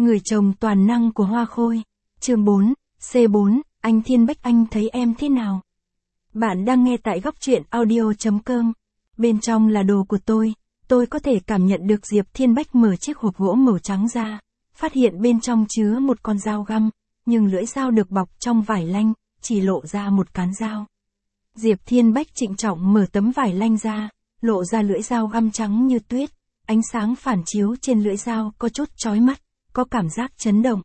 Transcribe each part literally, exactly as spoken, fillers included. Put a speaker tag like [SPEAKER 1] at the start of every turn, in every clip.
[SPEAKER 1] Người chồng toàn năng của Hoa Khôi. Chương bốn, C bốn, anh Thiên Bách anh thấy em thế nào? Bạn đang nghe tại góc truyện audio chấm com. Bên trong là đồ của tôi, tôi có thể cảm nhận được Diệp Thiên Bách mở chiếc hộp gỗ màu trắng ra, phát hiện bên trong chứa một con dao găm, nhưng lưỡi dao được bọc trong vải lanh, chỉ lộ ra một cán dao. Diệp Thiên Bách trịnh trọng mở tấm vải lanh ra, lộ ra lưỡi dao găm trắng như tuyết, ánh sáng phản chiếu trên lưỡi dao có chút chói mắt, có cảm giác chấn động.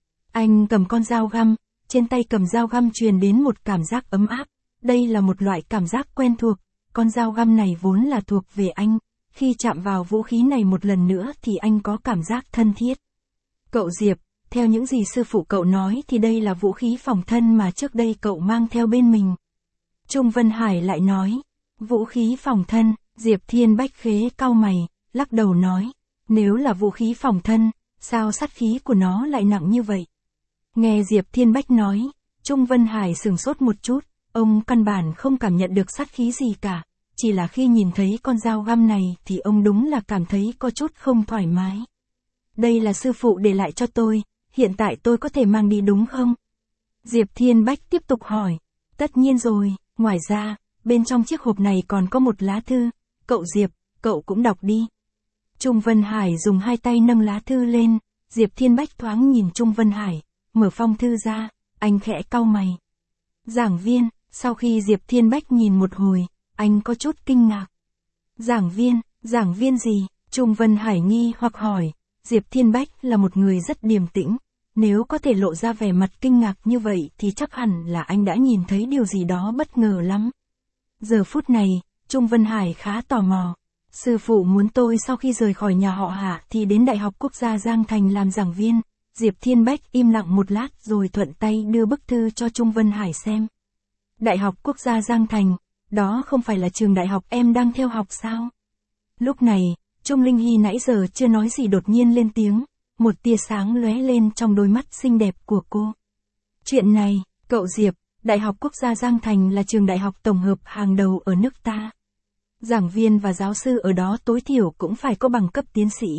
[SPEAKER 1] Anh cầm con dao găm, trên tay cầm dao găm truyền đến một cảm giác ấm áp, đây là một loại cảm giác quen thuộc, con dao găm này vốn là thuộc về anh, khi chạm vào vũ khí này một lần nữa thì anh có cảm giác thân thiết. Cậu Diệp, theo những gì sư phụ cậu nói thì đây là vũ khí phòng thân mà trước đây cậu mang theo bên mình. Trung Vân Hải lại nói, vũ khí phòng thân, Diệp Thiên Bách khế cau mày, lắc đầu nói, nếu là vũ khí phòng thân, sao sát khí của nó lại nặng như vậy? Nghe Diệp Thiên Bách nói, Trung Vân Hải sửng sốt một chút, ông căn bản không cảm nhận được sát khí gì cả, chỉ là khi nhìn thấy con dao găm này thì ông đúng là cảm thấy có chút không thoải mái. Đây là sư phụ để lại cho tôi, hiện tại tôi có thể mang đi đúng không? Diệp Thiên Bách tiếp tục hỏi, tất nhiên rồi, ngoài ra, bên trong chiếc hộp này còn có một lá thư, cậu Diệp, cậu cũng đọc đi. Trung Vân Hải dùng hai tay nâng lá thư lên, Diệp Thiên Bách thoáng nhìn Trung Vân Hải, mở phong thư ra, anh khẽ cau mày. Giảng viên, sau khi Diệp Thiên Bách nhìn một hồi, anh có chút kinh ngạc. Giảng viên, giảng viên gì? Trung Vân Hải nghi hoặc hỏi, Diệp Thiên Bách là một người rất điềm tĩnh, nếu có thể lộ ra vẻ mặt kinh ngạc như vậy thì chắc hẳn là anh đã nhìn thấy điều gì đó bất ngờ lắm. Giờ phút này, Trung Vân Hải khá tò mò. Sư phụ muốn tôi sau khi rời khỏi nhà họ Hạ thì đến Đại học Quốc gia Giang Thành làm giảng viên. Diệp Thiên Bách im lặng một lát rồi thuận tay đưa bức thư cho Trung Vân Hải xem. Đại học Quốc gia Giang Thành, đó không phải là trường đại học em đang theo học sao? Lúc này, Trung Linh Hy nãy giờ chưa nói gì đột nhiên lên tiếng, một tia sáng lóe lên trong đôi mắt xinh đẹp của cô. Chuyện này, cậu Diệp, Đại học Quốc gia Giang Thành là trường đại học tổng hợp hàng đầu ở nước ta. Giảng viên và giáo sư ở đó tối thiểu cũng phải có bằng cấp tiến sĩ.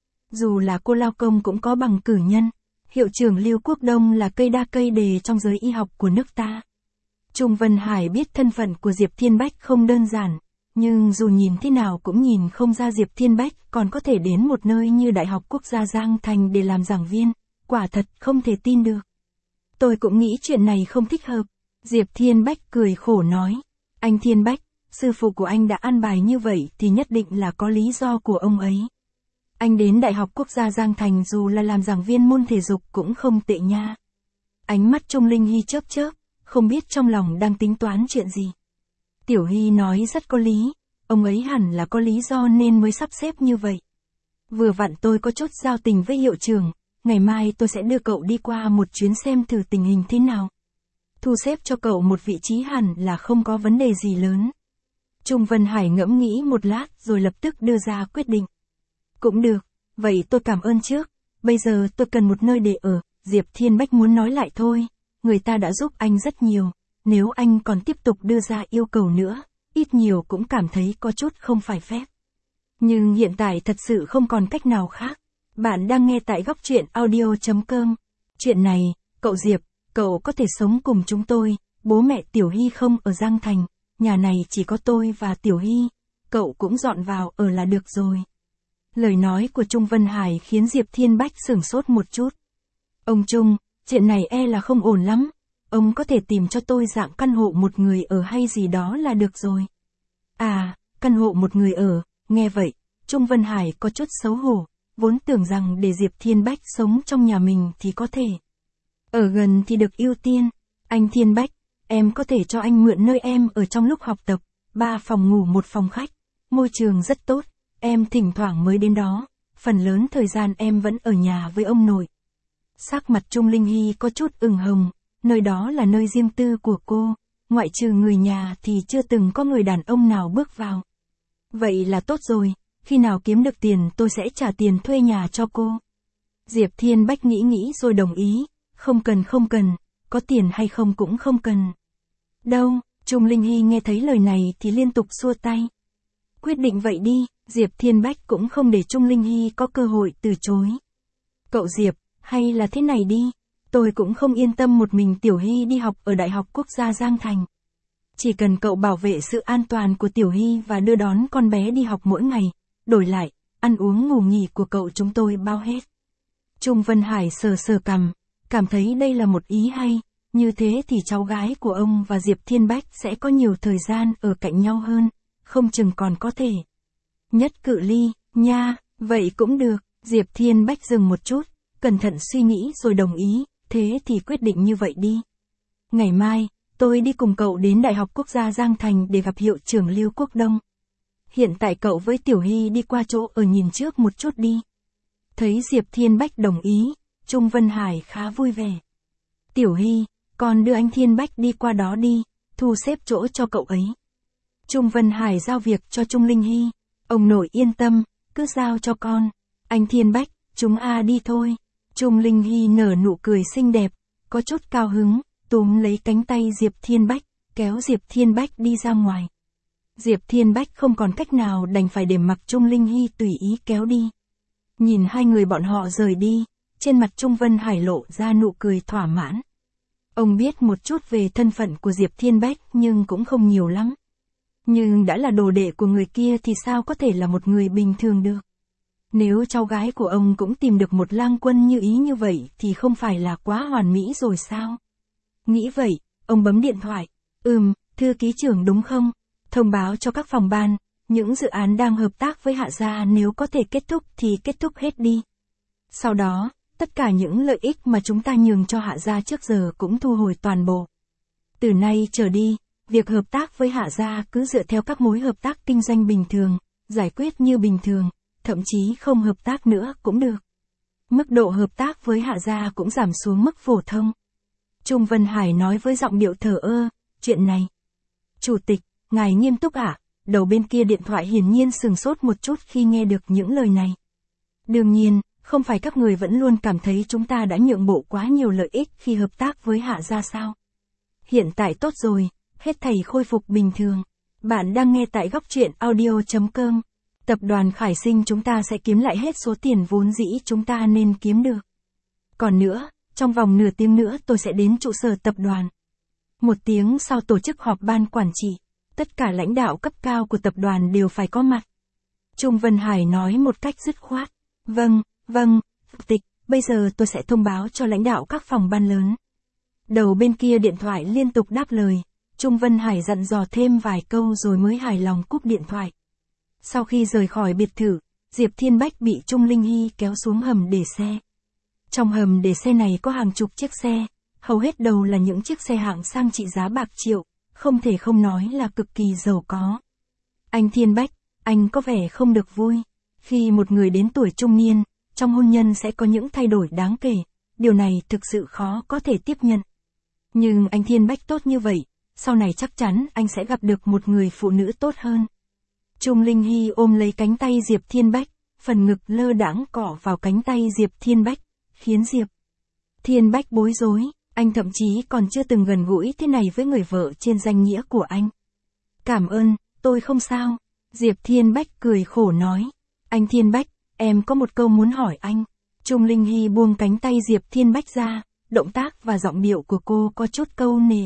[SPEAKER 1] Dù là cô lao công cũng có bằng cử nhân. Hiệu trưởng Lưu Quốc Đông là cây đa cây đề trong giới y học của nước ta. Trung Vân Hải biết thân phận của Diệp Thiên Bách không đơn giản, nhưng dù nhìn thế nào cũng nhìn không ra Diệp Thiên Bách còn có thể đến một nơi như Đại học Quốc gia Giang Thành để làm giảng viên, quả thật không thể tin được. Tôi cũng nghĩ chuyện này không thích hợp. Diệp Thiên Bách cười khổ nói, anh Thiên Bách, sư phụ của anh đã an bài như vậy thì nhất định là có lý do của ông ấy. Anh đến Đại học Quốc gia Giang Thành dù là làm giảng viên môn thể dục cũng không tệ nha. Ánh mắt Trung Linh Hy chớp chớp, không biết trong lòng đang tính toán chuyện gì. Tiểu Hy nói rất có lý, ông ấy hẳn là có lý do nên mới sắp xếp như vậy. Vừa vặn tôi có chút giao tình với hiệu trưởng, ngày mai tôi sẽ đưa cậu đi qua một chuyến xem thử tình hình thế nào. Thu xếp cho cậu một vị trí hẳn là không có vấn đề gì lớn. Trung Vân Hải ngẫm nghĩ một lát rồi lập tức đưa ra quyết định. Cũng được, vậy tôi cảm ơn trước, bây giờ tôi cần một nơi để ở. Diệp Thiên Bách muốn nói lại thôi, người ta đã giúp anh rất nhiều, nếu anh còn tiếp tục đưa ra yêu cầu nữa, ít nhiều cũng cảm thấy có chút không phải phép. Nhưng hiện tại thật sự không còn cách nào khác. Bạn đang nghe tại góc truyện audio chấm com. Chuyện này, cậu Diệp, cậu có thể sống cùng chúng tôi, bố mẹ Tiểu Hy không ở Giang Thành, nhà này chỉ có tôi và Tiểu Hy, cậu cũng dọn vào ở là được rồi. Lời nói của Trung Vân Hải khiến Diệp Thiên Bách sửng sốt một chút. Ông Trung, chuyện này e là không ổn lắm, ông có thể tìm cho tôi dạng căn hộ một người ở hay gì đó là được rồi. À, căn hộ một người ở, nghe vậy, Trung Vân Hải có chút xấu hổ, vốn tưởng rằng để Diệp Thiên Bách sống trong nhà mình thì có thể. Ở gần thì được ưu tiên, anh Thiên Bách, em có thể cho anh mượn nơi em ở trong lúc học tập, ba phòng ngủ một phòng khách, môi trường rất tốt, em thỉnh thoảng mới đến đó, phần lớn thời gian em vẫn ở nhà với ông nội. Sắc mặt Trung Linh Hy có chút ửng hồng, nơi đó là nơi riêng tư của cô, ngoại trừ người nhà thì chưa từng có người đàn ông nào bước vào. Vậy là tốt rồi, khi nào kiếm được tiền tôi sẽ trả tiền thuê nhà cho cô. Diệp Thiên Bách nghĩ nghĩ rồi đồng ý, không cần không cần, có tiền hay không cũng không cần. Đâu, Trung Linh Hy nghe thấy lời này thì liên tục xua tay. Quyết định vậy đi, Diệp Thiên Bách cũng không để Trung Linh Hy có cơ hội từ chối. Cậu Diệp, hay là thế này đi, tôi cũng không yên tâm một mình Tiểu Hy đi học ở Đại học Quốc gia Giang Thành. Chỉ cần cậu bảo vệ sự an toàn của Tiểu Hy và đưa đón con bé đi học mỗi ngày, đổi lại, ăn uống ngủ nghỉ của cậu chúng tôi bao hết. Trung Vân Hải sờ sờ cằm, cảm thấy đây là một ý hay, như thế thì cháu gái của ông và Diệp Thiên Bách sẽ có nhiều thời gian ở cạnh nhau hơn, không chừng còn có thể. Nhất cự ly, nha, vậy cũng được, Diệp Thiên Bách dừng một chút, cẩn thận suy nghĩ rồi đồng ý, thế thì quyết định như vậy đi. Ngày mai, tôi đi cùng cậu đến Đại học Quốc gia Giang Thành để gặp hiệu trưởng Lưu Quốc Đông. Hiện tại cậu với Tiểu Hy đi qua chỗ ở nhìn trước một chút đi. Thấy Diệp Thiên Bách đồng ý, Trung Vân Hải khá vui vẻ. Tiểu Hy, con đưa anh Thiên Bách đi qua đó đi, thu xếp chỗ cho cậu ấy. Trung Vân Hải giao việc cho Trung Linh Hy, ông nội yên tâm, cứ giao cho con. Anh Thiên Bách, chúng a đi thôi. Trung Linh Hy nở nụ cười xinh đẹp, có chút cao hứng, túm lấy cánh tay Diệp Thiên Bách, kéo Diệp Thiên Bách đi ra ngoài. Diệp Thiên Bách không còn cách nào đành phải để mặc Trung Linh Hy tùy ý kéo đi. Nhìn hai người bọn họ rời đi, trên mặt Trung Vân Hải lộ ra nụ cười thỏa mãn. Ông biết một chút về thân phận của Diệp Thiên Bách nhưng cũng không nhiều lắm. Nhưng đã là đồ đệ của người kia thì sao có thể là một người bình thường được. Nếu cháu gái của ông cũng tìm được một lang quân như ý như vậy thì không phải là quá hoàn mỹ rồi sao? Nghĩ vậy, ông bấm điện thoại. Ừm, thư ký trưởng đúng không? Thông báo cho các phòng ban, những dự án đang hợp tác với Hạ Gia nếu có thể kết thúc thì kết thúc hết đi. Sau đó, tất cả những lợi ích mà chúng ta nhường cho Hạ Gia trước giờ cũng thu hồi toàn bộ. Từ nay trở đi, việc hợp tác với Hạ Gia cứ dựa theo các mối hợp tác kinh doanh bình thường, giải quyết như bình thường, thậm chí không hợp tác nữa cũng được. Mức độ hợp tác với Hạ Gia cũng giảm xuống mức phổ thông. Trung Vân Hải nói với giọng điệu thờ ơ, chuyện này. Chủ tịch, ngài nghiêm túc ạ? À? Đầu bên kia điện thoại hiển nhiên sừng sốt một chút khi nghe được những lời này. Đương nhiên, không phải các người vẫn luôn cảm thấy chúng ta đã nhượng bộ quá nhiều lợi ích khi hợp tác với Hạ Gia sao? Hiện tại tốt rồi, hết thảy khôi phục bình thường. Bạn đang nghe tại góc truyện audio chấm com. Tập đoàn Khải Sinh chúng ta sẽ kiếm lại hết số tiền vốn dĩ chúng ta nên kiếm được. Còn nữa, trong vòng nửa tiếng nữa tôi sẽ đến trụ sở tập đoàn. Một tiếng sau tổ chức họp ban quản trị, tất cả lãnh đạo cấp cao của tập đoàn đều phải có mặt. Trung Vân Hải nói một cách dứt khoát. Vâng, vâng, chủ tịch, bây giờ tôi sẽ thông báo cho lãnh đạo các phòng ban lớn. Đầu bên kia điện thoại liên tục đáp lời, Trung Vân Hải dặn dò thêm vài câu rồi mới hài lòng cúp điện thoại. Sau khi rời khỏi biệt thự, Diệp Thiên Bách bị Trung Linh Hy kéo xuống hầm để xe. Trong hầm để xe này có hàng chục chiếc xe, hầu hết đều là những chiếc xe hạng sang trị giá bạc triệu, không thể không nói là cực kỳ giàu có. Anh Thiên Bách, anh có vẻ không được vui. Khi một người đến tuổi trung niên, trong hôn nhân sẽ có những thay đổi đáng kể, điều này thực sự khó có thể tiếp nhận. Nhưng anh Thiên Bách tốt như vậy, sau này chắc chắn anh sẽ gặp được một người phụ nữ tốt hơn. Trung Linh Hy ôm lấy cánh tay Diệp Thiên Bách, phần ngực lơ đãng cọ vào cánh tay Diệp Thiên Bách, khiến Diệp Thiên Bách bối rối, anh thậm chí còn chưa từng gần gũi thế này với người vợ trên danh nghĩa của anh. Cảm ơn, tôi không sao. Diệp Thiên Bách cười khổ nói. Anh Thiên Bách, em có một câu muốn hỏi anh. Trung Linh Hy buông cánh tay Diệp Thiên Bách ra, động tác và giọng điệu của cô có chút câu nề.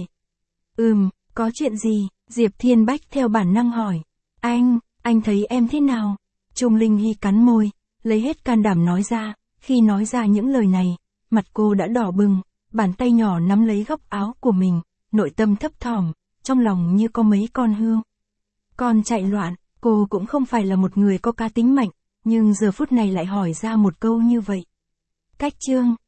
[SPEAKER 1] Ừm, có chuyện gì? Diệp Thiên Bách theo bản năng hỏi. Anh, anh thấy em thế nào? Trung Linh Hy cắn môi, lấy hết can đảm nói ra, khi nói ra những lời này, mặt cô đã đỏ bừng, bàn tay nhỏ nắm lấy góc áo của mình, nội tâm thấp thỏm, trong lòng như có mấy con hươu con chạy loạn. Cô cũng không phải là một người có cá tính mạnh, nhưng giờ phút này lại hỏi ra một câu như vậy. Cách chương